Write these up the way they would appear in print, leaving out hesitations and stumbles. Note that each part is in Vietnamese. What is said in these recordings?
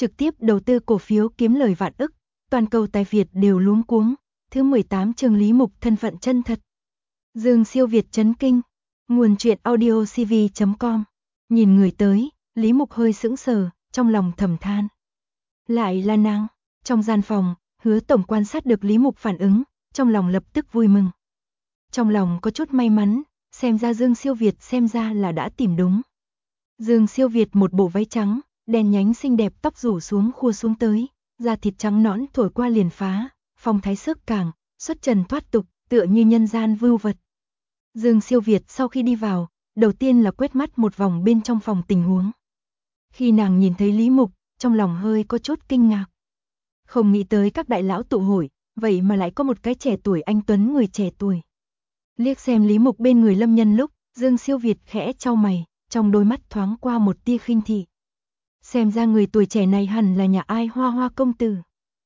trực tiếp đầu tư cổ phiếu kiếm lời vạn ức, toàn cầu tài Việt đều luống cuống. Thứ 18 chương Lý Mục thân phận chân thật. Dương Siêu Việt chấn kinh. Nguồn truyện audio cv.com. Nhìn người tới, Lý Mục hơi sững sờ, trong lòng thầm than. Lại là nàng. Trong gian phòng, Hứa tổng quan sát được Lý Mục phản ứng, trong lòng lập tức vui mừng. Trong lòng có chút may mắn, xem ra Dương Siêu Việt xem ra là đã tìm đúng. Dương Siêu Việt một bộ váy trắng, đen nhánh xinh đẹp, tóc rủ xuống khua xuống tới, da thịt trắng nõn thổi qua liền phá, phong thái xước càng, xuất trần thoát tục, tựa như nhân gian vưu vật. Dương Siêu Việt sau khi đi vào, đầu tiên là quét mắt một vòng bên trong phòng tình huống. Khi nàng nhìn thấy Lý Mục, trong lòng hơi có chút kinh ngạc. Không nghĩ tới các đại lão tụ hội, vậy mà lại có một cái trẻ tuổi anh tuấn người trẻ tuổi. Liếc xem Lý Mục bên người Lâm Nhân lúc, Dương Siêu Việt khẽ chau mày, trong đôi mắt thoáng qua một tia khinh thị. Xem ra người tuổi trẻ này hẳn là nhà ai Hoa Hoa công tử.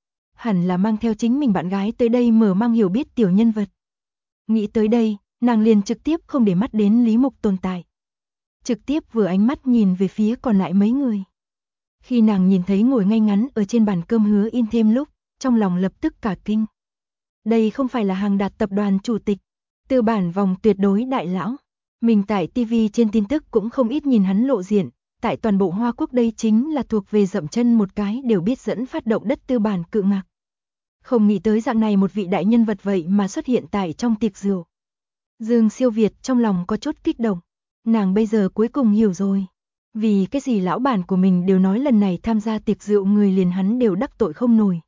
Hẳn là mang theo chính mình bạn gái tới đây mở mang hiểu biết tiểu nhân vật. Nghĩ tới đây, nàng liền trực tiếp không để mắt đến Lý Mục tồn tại. Trực tiếp vừa ánh mắt nhìn về phía còn lại mấy người. Khi nàng nhìn thấy ngồi ngay ngắn ở trên bàn cơm Hứa In Thêm lúc, trong lòng lập tức cả kinh. Đây không phải là Hàng Đạt tập đoàn chủ tịch, tư bản vòng tuyệt đối đại lão. Mình tại TV trên tin tức cũng không ít nhìn hắn lộ diện, tại toàn bộ Hoa Quốc đây chính là thuộc về dậm chân một cái đều biết dẫn phát động đất tư bản cự ngạc. Không nghĩ tới dạng này một vị đại nhân vật vậy mà xuất hiện tại trong tiệc rượu. Dương Siêu Việt trong lòng có chút kích động, nàng bây giờ cuối cùng hiểu rồi. Vì cái gì lão bản của mình đều nói lần này tham gia tiệc rượu người liền hắn đều đắc tội không nổi.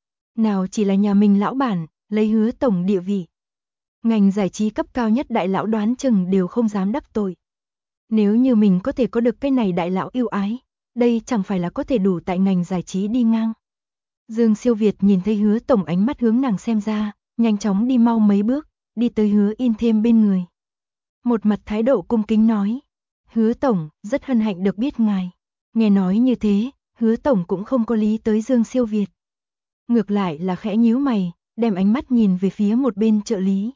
Nào chỉ là nhà mình lão bản, lấy Hứa tổng địa vị. Ngành giải trí cấp cao nhất đại lão đoán chừng đều không dám đắc tội. Nếu như mình có thể có được cái này đại lão yêu ái, đây chẳng phải là có thể đủ tại ngành giải trí đi ngang. Dương Siêu Việt nhìn thấy Hứa tổng ánh mắt hướng nàng xem ra, nhanh chóng đi mau mấy bước, đi tới Hứa In Thêm bên người. Một mặt thái độ cung kính nói, Hứa tổng, rất hân hạnh được biết ngài. Nghe nói như thế, Hứa tổng cũng không có lý tới Dương Siêu Việt. Ngược lại là khẽ nhíu mày, đem ánh mắt nhìn về phía một bên trợ lý.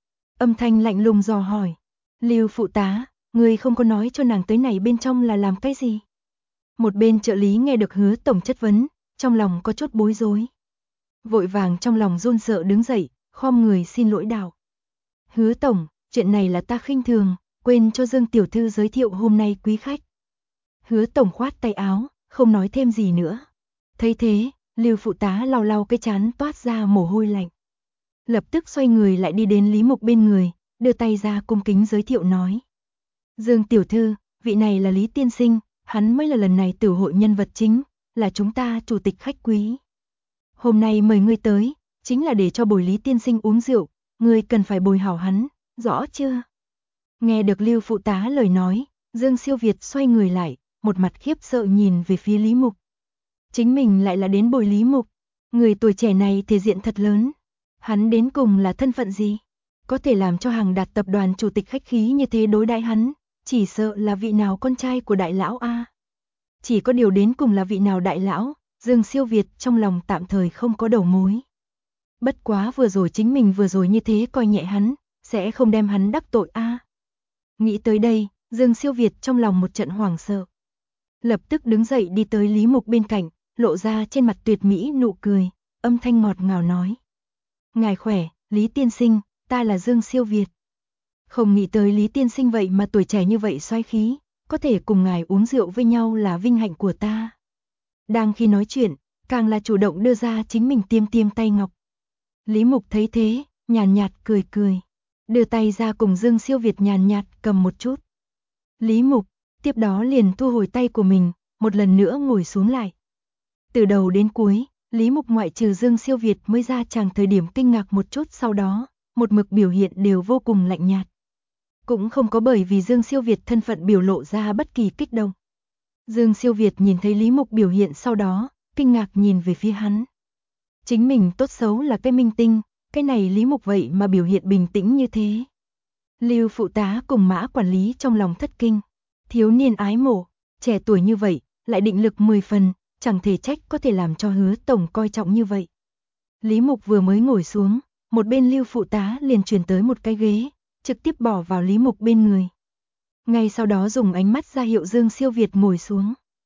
Âm thanh lạnh lùng dò hỏi, Lưu phụ tá, ngươi không có nói cho nàng tới này bên trong là làm cái gì? Một bên trợ lý nghe được Hứa tổng chất vấn, trong lòng có chút bối rối. Vội vàng trong lòng run sợ đứng dậy, khom người xin lỗi đạo. Hứa tổng, chuyện này là ta khinh thường, quên cho Dương tiểu thư giới thiệu hôm nay quý khách. Hứa tổng khoát tay áo, không nói thêm gì nữa. Thấy thế, Lưu phụ tá lau lau cái trán toát ra mồ hôi lạnh. Lập tức xoay người lại đi đến Lý Mục bên người, đưa tay ra cung kính giới thiệu nói. Dương tiểu thư, vị này là Lý tiên sinh, hắn mới là lần này tử hội nhân vật chính, là chúng ta chủ tịch khách quý. Hôm nay mời ngươi tới, chính là để cho bồi Lý tiên sinh uống rượu, ngươi cần phải bồi hảo hắn, rõ chưa? Nghe được Lưu phụ tá lời nói, Dương Siêu Việt xoay người lại, một mặt khiếp sợ nhìn về phía Lý Mục. Chính mình lại là đến bồi Lý Mục, người tuổi trẻ này thể diện thật lớn. Hắn đến cùng là thân phận gì? Có thể làm cho Hàng Đạt tập đoàn chủ tịch khách khí như thế đối đãi hắn, chỉ sợ là vị nào con trai của đại lão a. Chỉ có điều đến cùng là vị nào đại lão, Dương Siêu Việt trong lòng tạm thời không có đầu mối. Bất quá vừa rồi chính mình vừa rồi như thế coi nhẹ hắn, sẽ không đem hắn đắc tội a. Nghĩ tới đây, Dương Siêu Việt trong lòng một trận hoảng sợ. Lập tức đứng dậy đi tới Lý Mục bên cạnh, lộ ra trên mặt tuyệt mỹ nụ cười, âm thanh ngọt ngào nói. Ngài khỏe, Lý tiên sinh, ta là Dương Siêu Việt. Không nghĩ tới Lý tiên sinh vậy mà tuổi trẻ như vậy xoáy khí, có thể cùng ngài uống rượu với nhau là vinh hạnh của ta. Đang khi nói chuyện, càng là chủ động đưa ra chính mình tiêm tiêm tay ngọc. Lý Mục thấy thế, nhàn nhạt cười cười, đưa tay ra cùng Dương Siêu Việt nhàn nhạt cầm một chút. Lý Mục, tiếp đó liền thu hồi tay của mình, một lần nữa ngồi xuống lại. Từ đầu đến cuối, Lý Mục ngoại trừ Dương Siêu Việt mới ra chàng thời điểm kinh ngạc một chút, sau đó, một mực biểu hiện đều vô cùng lạnh nhạt. Cũng không có bởi vì Dương Siêu Việt thân phận biểu lộ ra bất kỳ kích động. Dương Siêu Việt nhìn thấy Lý Mục biểu hiện sau đó, kinh ngạc nhìn về phía hắn. Chính mình tốt xấu là cái minh tinh, cái này Lý Mục vậy mà biểu hiện bình tĩnh như thế. Lưu phụ tá cùng Mã quản lý trong lòng thất kinh. Thiếu niên ái mộ, trẻ tuổi như vậy, lại định lực 10 phần, chẳng thể trách có thể làm cho Hứa tổng coi trọng như vậy. Lý Mục vừa mới ngồi xuống, một bên Lưu phụ tá liền chuyển tới một cái ghế, trực tiếp bỏ vào Lý Mục bên người. Ngay sau đó dùng ánh mắt ra hiệu Dương Siêu Việt ngồi xuống.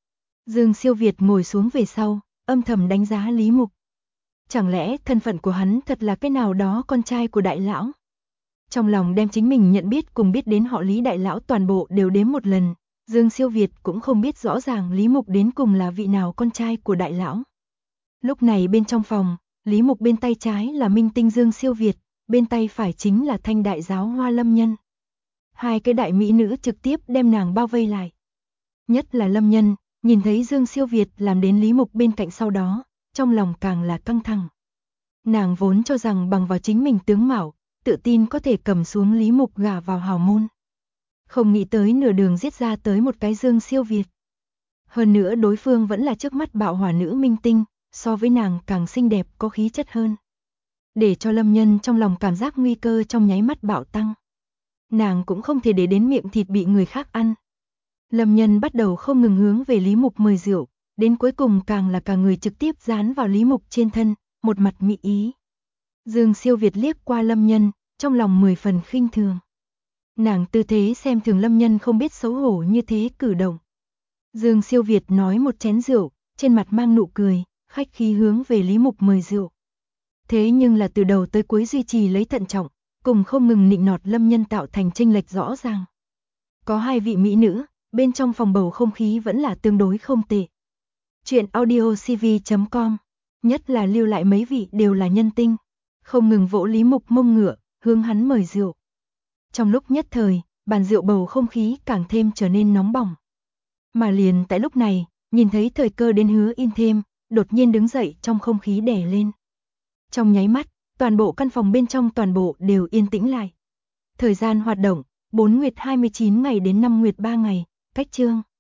Dương Siêu Việt ngồi xuống về sau, âm thầm đánh giá Lý Mục. Chẳng lẽ thân phận của hắn thật là cái nào đó con trai của đại lão? Trong lòng đem chính mình nhận biết cùng biết đến họ Lý đại lão toàn bộ đều đếm một lần, Dương Siêu Việt cũng không biết rõ ràng Lý Mục đến cùng là vị nào con trai của đại lão. Lúc này bên trong phòng, Lý Mục bên tay trái là minh tinh Dương Siêu Việt, bên tay phải chính là thanh đại giáo Hoa Lâm Nhân. Hai cái đại mỹ nữ trực tiếp đem nàng bao vây lại. Nhất là Lâm Nhân, nhìn thấy Dương Siêu Việt làm đến Lý Mục bên cạnh sau đó, trong lòng càng là căng thẳng. Nàng vốn cho rằng bằng vào chính mình tướng mạo, tự tin có thể cầm xuống Lý Mục gả vào hào môn. Không nghĩ tới nửa đường giết ra tới một cái Dương Siêu Việt. Hơn nữa đối phương vẫn là trước mắt bạo hỏa nữ minh tinh, so với nàng càng xinh đẹp có khí chất hơn. Để cho Lâm Nhân trong lòng cảm giác nguy cơ trong nháy mắt bạo tăng. Nàng cũng không thể để đến miệng thịt bị người khác ăn. Lâm Nhân bắt đầu không ngừng hướng về Lý Mục mời rượu, đến cuối cùng càng là cả người trực tiếp dán vào Lý Mục trên thân, một mặt mị ý. Dương Siêu Việt liếc qua Lâm Nhân, trong lòng 10 phần khinh thường. Nàng tư thế xem thường Lâm Nhân không biết xấu hổ như thế cử động. Dương Siêu Việt nói một chén rượu, trên mặt mang nụ cười, khách khí hướng về Lý Mục mời rượu. Thế nhưng là từ đầu tới cuối duy trì lấy thận trọng, cùng không ngừng nịnh nọt Lâm Nhân tạo thành chênh lệch rõ ràng. Có hai vị mỹ nữ, bên trong phòng bầu không khí vẫn là tương đối không tệ. Chuyện audiocv.com, nhất là lưu lại mấy vị đều là nhân tinh, không ngừng vỗ Lý Mục mông ngựa, hướng hắn mời rượu. Trong lúc nhất thời, bàn rượu bầu không khí càng thêm trở nên nóng bỏng. Mà liền tại lúc này, nhìn thấy thời cơ đến Hứa In thêm, đột nhiên đứng dậy trong không khí đè lên. Trong nháy mắt, toàn bộ căn phòng bên trong toàn bộ đều yên tĩnh lại. Thời gian hoạt động, 4 nguyệt 29 ngày đến 5 nguyệt 3 ngày, cách chương.